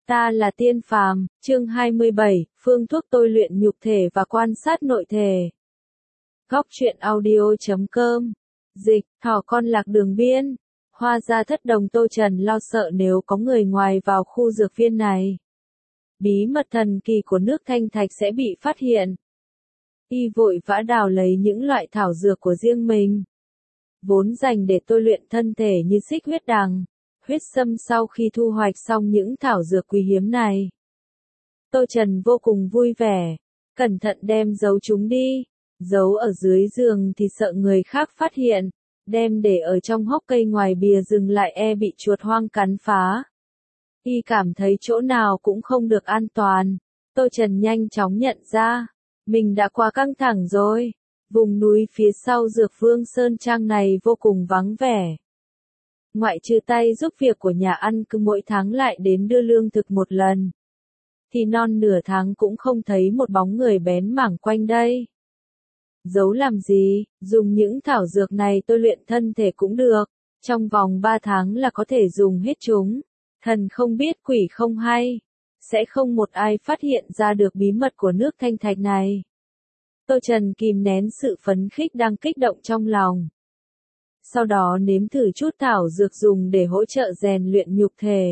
Ta là Tiên Phàm, chương 27, phương thuốc tôi luyện nhục thể và quan sát nội thể. Góc truyện audio.com. Dịch, thỏ con lạc đường biên. Hoa gia thất đồng Tô Trần lo sợ nếu có người ngoài vào khu dược viên này. Bí mật thần kỳ của nước Thanh Thạch sẽ bị phát hiện. Y vội vã đào lấy những loại thảo dược của riêng mình. Vốn dành để tôi luyện thân thể như xích huyết đằng, huyết sâm sau khi thu hoạch xong những thảo dược quý hiếm này. Tô Trần vô cùng vui vẻ, cẩn thận đem giấu chúng đi, giấu ở dưới giường thì sợ người khác phát hiện, đem để ở trong hốc cây ngoài bìa rừng lại e bị chuột hoang cắn phá. Y cảm thấy chỗ nào cũng không được an toàn, Tô Trần nhanh chóng nhận ra, mình đã quá căng thẳng rồi. Vùng núi phía sau Dược Vương Sơn Trang này vô cùng vắng vẻ. Ngoại trừ tay giúp việc của nhà ăn cứ mỗi tháng lại đến đưa lương thực một lần, thì non nửa tháng cũng không thấy một bóng người bén mảng quanh đây. Giấu làm gì, dùng những thảo dược này tôi luyện thân thể cũng được, trong vòng 3 tháng là có thể dùng hết chúng. Thần không biết quỷ không hay, sẽ không một ai phát hiện ra được bí mật của nước Thanh Thạch này. Tô Trần kìm nén sự phấn khích đang kích động trong lòng. Sau đó nếm thử chút thảo dược dùng để hỗ trợ rèn luyện nhục thể.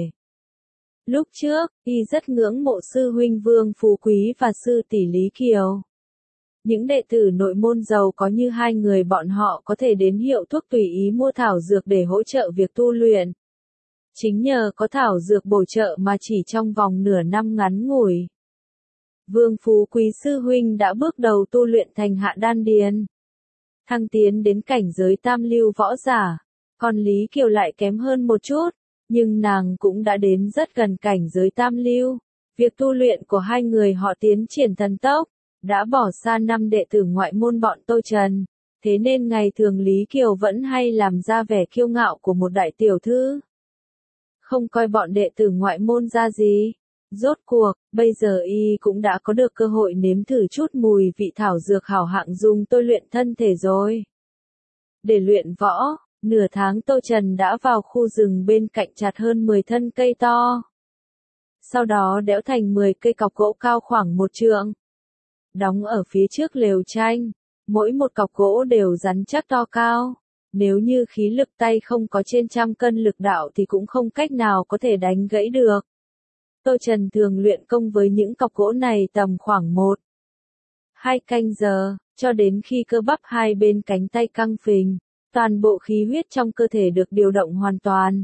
Lúc trước, y rất ngưỡng mộ sư huynh Vương Phú Quý và sư tỷ Lý Kiều. Những đệ tử nội môn giàu có như hai người bọn họ có thể đến hiệu thuốc tùy ý mua thảo dược để hỗ trợ việc tu luyện. Chính nhờ có thảo dược bổ trợ mà chỉ trong vòng nửa năm ngắn ngủi, Vương Phú Quý sư huynh đã bước đầu tu luyện thành hạ đan điền, thăng tiến đến cảnh giới tam lưu võ giả, còn Lý Kiều lại kém hơn một chút, nhưng nàng cũng đã đến rất gần cảnh giới tam lưu. Việc tu luyện của hai người họ tiến triển thần tốc, đã bỏ xa năm đệ tử ngoại môn bọn Tô Trần, thế nên ngày thường Lý Kiều vẫn hay làm ra vẻ kiêu ngạo của một đại tiểu thư, không coi bọn đệ tử ngoại môn ra gì. Rốt cuộc, bây giờ y cũng đã có được cơ hội nếm thử chút mùi vị thảo dược hảo hạng dùng tôi luyện thân thể rồi. Để luyện võ, nửa tháng Tô Trần đã vào khu rừng bên cạnh chặt hơn 10 thân cây to. Sau đó đẽo thành 10 cây cọc gỗ cao khoảng 1 trượng. Đóng ở phía trước lều tranh, mỗi một cọc gỗ đều rắn chắc to cao. Nếu như khí lực tay không có trên 100 cân lực đạo thì cũng không cách nào có thể đánh gãy được. Tô Trần thường luyện công với những cọc gỗ này tầm khoảng 1-2 canh giờ, cho đến khi cơ bắp hai bên cánh tay căng phình, toàn bộ khí huyết trong cơ thể được điều động hoàn toàn.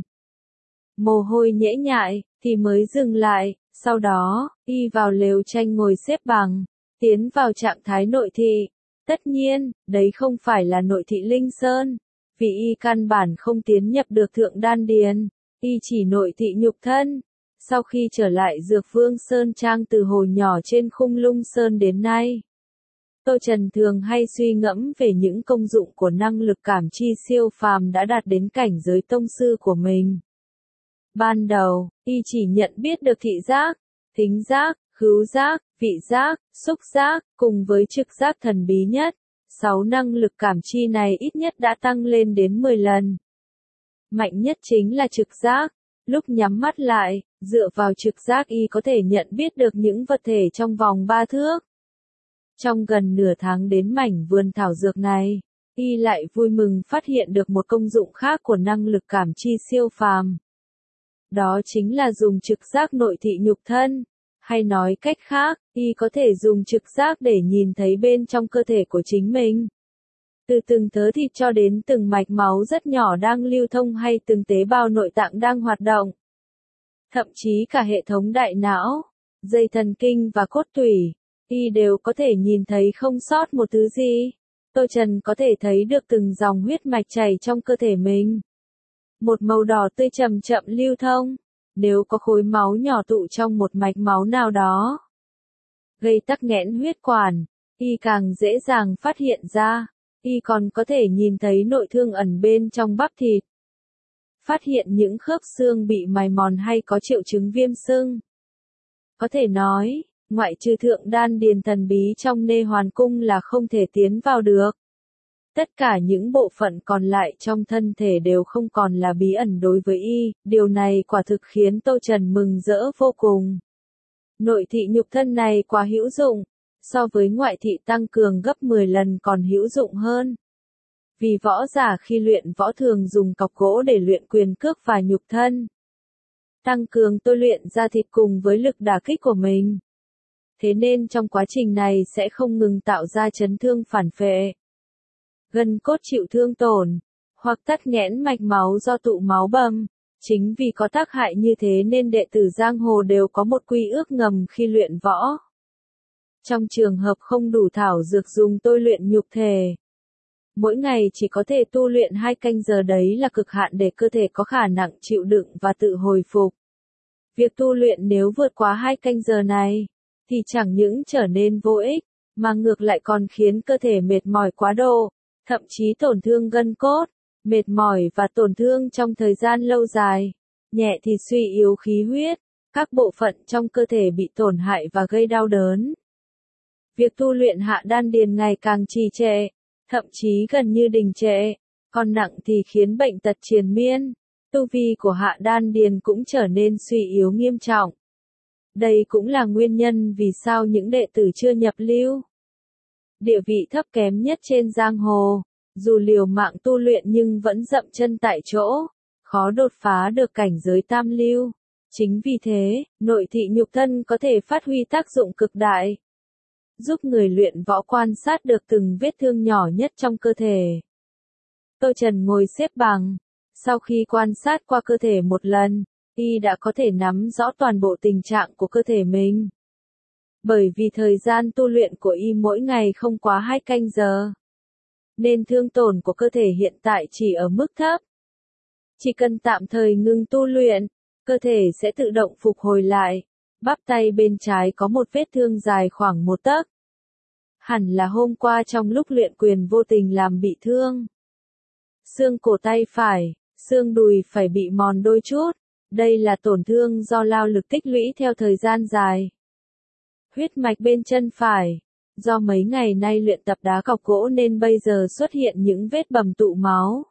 Mồ hôi nhễ nhại, thì mới dừng lại, sau đó, y vào lều tranh ngồi xếp bằng, tiến vào trạng thái nội thị. Tất nhiên, đấy không phải là nội thị Linh Sơn, vì y căn bản không tiến nhập được thượng đan điền, y chỉ nội thị nhục thân. Sau khi trở lại Dược Vương Sơn Trang từ hồi nhỏ trên Khung Lung Sơn đến nay, Tô Trần thường hay suy ngẫm về những công dụng của năng lực cảm chi siêu phàm đã đạt đến cảnh giới tông sư của mình. Ban đầu, y chỉ nhận biết được thị giác, thính giác, khứu giác, vị giác, xúc giác, cùng với trực giác thần bí nhất. 6 năng lực cảm chi này ít nhất đã tăng lên đến 10 lần. Mạnh nhất chính là trực giác. Lúc nhắm mắt lại, dựa vào trực giác y có thể nhận biết được những vật thể trong vòng 3 thước. Trong gần nửa tháng đến mảnh vườn thảo dược này, y lại vui mừng phát hiện được một công dụng khác của năng lực cảm chi siêu phàm. Đó chính là dùng trực giác nội thị nhục thân, hay nói cách khác, y có thể dùng trực giác để nhìn thấy bên trong cơ thể của chính mình. Từ từng thớ thịt cho đến từng mạch máu rất nhỏ đang lưu thông hay từng tế bào nội tạng đang hoạt động. Thậm chí cả hệ thống đại não, dây thần kinh và cốt tủy, y đều có thể nhìn thấy không sót một thứ gì. Tô Trần có thể thấy được từng dòng huyết mạch chảy trong cơ thể mình. Một màu đỏ tươi chậm chậm lưu thông. Nếu có khối máu nhỏ tụ trong một mạch máu nào đó, gây tắc nghẽn huyết quản, y càng dễ dàng phát hiện ra. Y còn có thể nhìn thấy nội thương ẩn bên trong bắp thịt. Phát hiện những khớp xương bị mài mòn hay có triệu chứng viêm sưng. Có thể nói, ngoại trừ thượng đan điền thần bí trong Nê Hoàn Cung là không thể tiến vào được. Tất cả những bộ phận còn lại trong thân thể đều không còn là bí ẩn đối với y, điều này quả thực khiến Tô Trần mừng rỡ vô cùng. Nội thị nhục thân này quá hữu dụng, so với ngoại thị tăng cường gấp 10 lần còn hữu dụng hơn. Vì võ giả khi luyện võ thường dùng cọc gỗ để luyện quyền cước và nhục thân. Tăng cường tôi luyện da thịt cùng với lực đả kích của mình. Thế nên trong quá trình này sẽ không ngừng tạo ra chấn thương phản phệ. Gân cốt chịu thương tổn, hoặc tắc nghẽn mạch máu do tụ máu bầm. Chính vì có tác hại như thế nên đệ tử giang hồ đều có một quy ước ngầm khi luyện võ. Trong trường hợp không đủ thảo dược dùng tôi luyện nhục thể. Mỗi ngày chỉ có thể tu luyện 2 canh giờ, đấy là cực hạn để cơ thể có khả năng chịu đựng và tự hồi phục. Việc tu luyện nếu vượt quá 2 canh giờ này, thì chẳng những trở nên vô ích, mà ngược lại còn khiến cơ thể mệt mỏi quá độ, thậm chí tổn thương gân cốt, mệt mỏi và tổn thương trong thời gian lâu dài. Nhẹ thì suy yếu khí huyết, các bộ phận trong cơ thể bị tổn hại và gây đau đớn. Việc tu luyện hạ đan điền ngày càng trì trệ, thậm chí gần như đình trệ, còn nặng thì khiến bệnh tật triền miên, tu vi của hạ đan điền cũng trở nên suy yếu nghiêm trọng. Đây cũng là nguyên nhân vì sao những đệ tử chưa nhập lưu, địa vị thấp kém nhất trên giang hồ, dù liều mạng tu luyện nhưng vẫn dậm chân tại chỗ, khó đột phá được cảnh giới tam lưu. Chính vì thế, nội thị nhục thân có thể phát huy tác dụng cực đại, giúp người luyện võ quan sát được từng vết thương nhỏ nhất trong cơ thể. Tô Trần ngồi xếp bằng, sau khi quan sát qua cơ thể một lần, y đã có thể nắm rõ toàn bộ tình trạng của cơ thể mình. Bởi vì thời gian tu luyện của y mỗi ngày không quá 2 canh giờ, nên thương tổn của cơ thể hiện tại chỉ ở mức thấp. Chỉ cần tạm thời ngừng tu luyện, cơ thể sẽ tự động phục hồi lại. Bắp tay bên trái có một vết thương dài khoảng 1 tấc. Hẳn là hôm qua trong lúc luyện quyền vô tình làm bị thương. Xương cổ tay phải, xương đùi phải bị mòn đôi chút. Đây là tổn thương do lao lực tích lũy theo thời gian dài. Huyết mạch bên chân phải, do mấy ngày nay luyện tập đá cọc gỗ nên bây giờ xuất hiện những vết bầm tụ máu.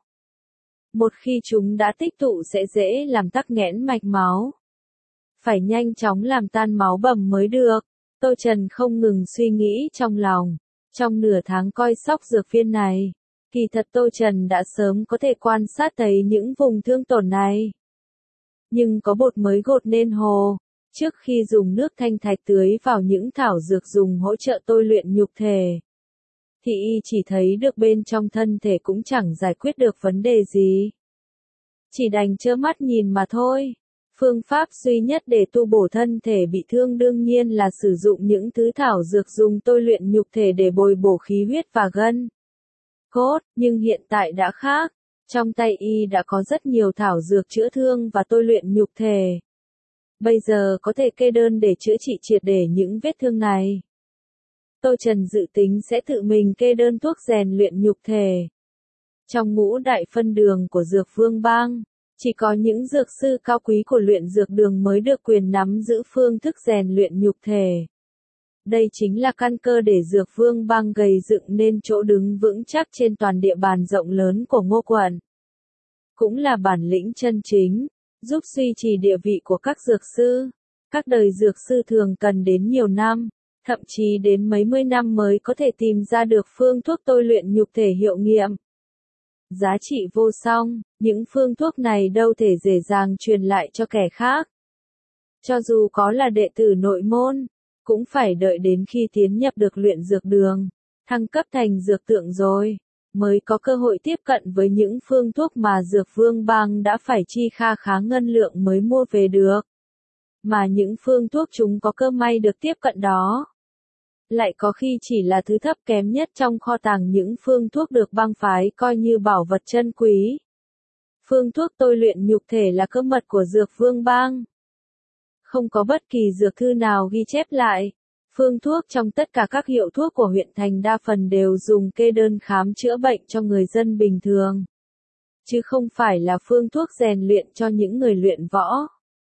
Một khi chúng đã tích tụ sẽ dễ làm tắc nghẽn mạch máu. Phải nhanh chóng làm tan máu bầm mới được. Tô Trần không ngừng suy nghĩ trong lòng. Trong nửa tháng coi sóc dược viên này, kỳ thật Tô Trần đã sớm có thể quan sát thấy những vùng thương tổn này. Nhưng có bột mới gột nên hồ. Trước khi dùng nước thanh thạch tưới vào những thảo dược dùng hỗ trợ tôi luyện nhục thể, thì y chỉ thấy được bên trong thân thể cũng chẳng giải quyết được vấn đề gì. Chỉ đành trơ mắt nhìn mà thôi. Phương pháp duy nhất để tu bổ thân thể bị thương đương nhiên là sử dụng những thứ thảo dược dùng tôi luyện nhục thể để bồi bổ khí huyết và gân cốt, nhưng hiện tại đã khác. Trong tay y đã có rất nhiều thảo dược chữa thương và tôi luyện nhục thể. Bây giờ có thể kê đơn để chữa trị triệt để những vết thương này. Tô Trần dự tính sẽ tự mình kê đơn thuốc rèn luyện nhục thể. Trong ngũ đại phân đường của Dược Vương Bang, chỉ có những dược sư cao quý của luyện dược đường mới được quyền nắm giữ phương thức rèn luyện nhục thể. Đây chính là căn cơ để Dược Vương Bang gầy dựng nên chỗ đứng vững chắc trên toàn địa bàn rộng lớn của Ngô quận. Cũng là bản lĩnh chân chính, giúp duy trì địa vị của các dược sư. Các đời dược sư thường cần đến nhiều năm, thậm chí đến mấy mươi năm mới có thể tìm ra được phương thuốc tôi luyện nhục thể hiệu nghiệm. Giá trị vô song, những phương thuốc này đâu thể dễ dàng truyền lại cho kẻ khác. Cho dù có là đệ tử nội môn, cũng phải đợi đến khi tiến nhập được luyện dược đường, thăng cấp thành dược tượng rồi, mới có cơ hội tiếp cận với những phương thuốc mà Dược Vương Bang đã phải chi kha khá ngân lượng mới mua về được. Mà những phương thuốc chúng có cơ may được tiếp cận đó, lại có khi chỉ là thứ thấp kém nhất trong kho tàng những phương thuốc được bang phái coi như bảo vật chân quý. Phương thuốc tôi luyện nhục thể là cơ mật của Dược Vương Bang. Không có bất kỳ dược thư nào ghi chép lại. Phương thuốc trong tất cả các hiệu thuốc của huyện thành đa phần đều dùng kê đơn khám chữa bệnh cho người dân bình thường, chứ không phải là phương thuốc rèn luyện cho những người luyện võ.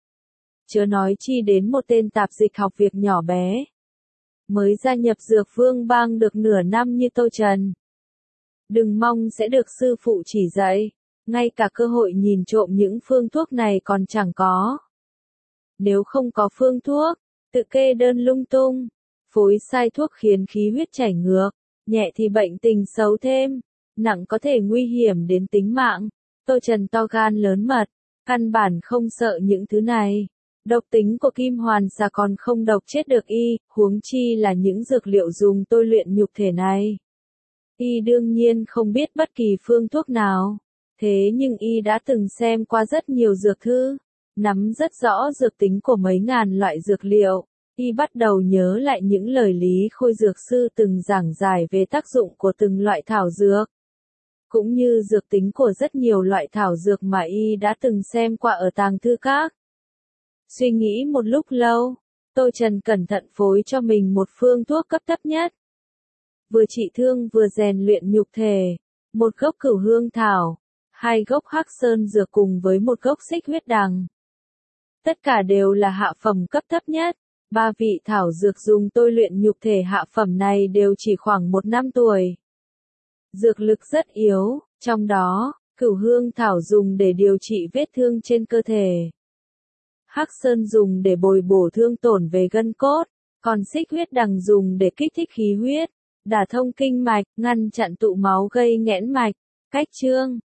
Chớ nói chi đến một tên tạp dịch học việc nhỏ bé, mới gia nhập Dược Vương Bang được nửa năm như Tô Trần. Đừng mong sẽ được sư phụ chỉ dạy, ngay cả cơ hội nhìn trộm những phương thuốc này còn chẳng có. Nếu không có phương thuốc, tự kê đơn lung tung, phối sai thuốc khiến khí huyết chảy ngược, nhẹ thì bệnh tình xấu thêm, nặng có thể nguy hiểm đến tính mạng. Tô Trần to gan lớn mật, căn bản không sợ những thứ này. Độc tính của kim hoàn xà còn không độc chết được y, huống chi là những dược liệu dùng tôi luyện nhục thể này. Y đương nhiên không biết bất kỳ phương thuốc nào, thế nhưng y đã từng xem qua rất nhiều dược thư, nắm rất rõ dược tính của mấy ngàn loại dược liệu. Y bắt đầu nhớ lại những lời Lý Khôi dược sư từng giảng giải về tác dụng của từng loại thảo dược, cũng như dược tính của rất nhiều loại thảo dược mà y đã từng xem qua ở tàng thư các. Suy nghĩ một lúc lâu, Tô Trần cẩn thận phối cho mình một phương thuốc cấp thấp nhất. Vừa trị thương vừa rèn luyện nhục thể, một gốc cửu hương thảo, 2 gốc hắc sơn dược cùng với một gốc xích huyết đằng. Tất cả đều là hạ phẩm cấp thấp nhất. 3 vị thảo dược dùng tôi luyện nhục thể hạ phẩm này đều chỉ khoảng 1 năm tuổi. Dược lực rất yếu, trong đó, cửu hương thảo dùng để điều trị vết thương trên cơ thể. Hắc sơn dùng để bồi bổ thương tổn về gân cốt, còn xích huyết đằng dùng để kích thích khí huyết, đả thông kinh mạch, ngăn chặn tụ máu gây nghẽn mạch. Cách chương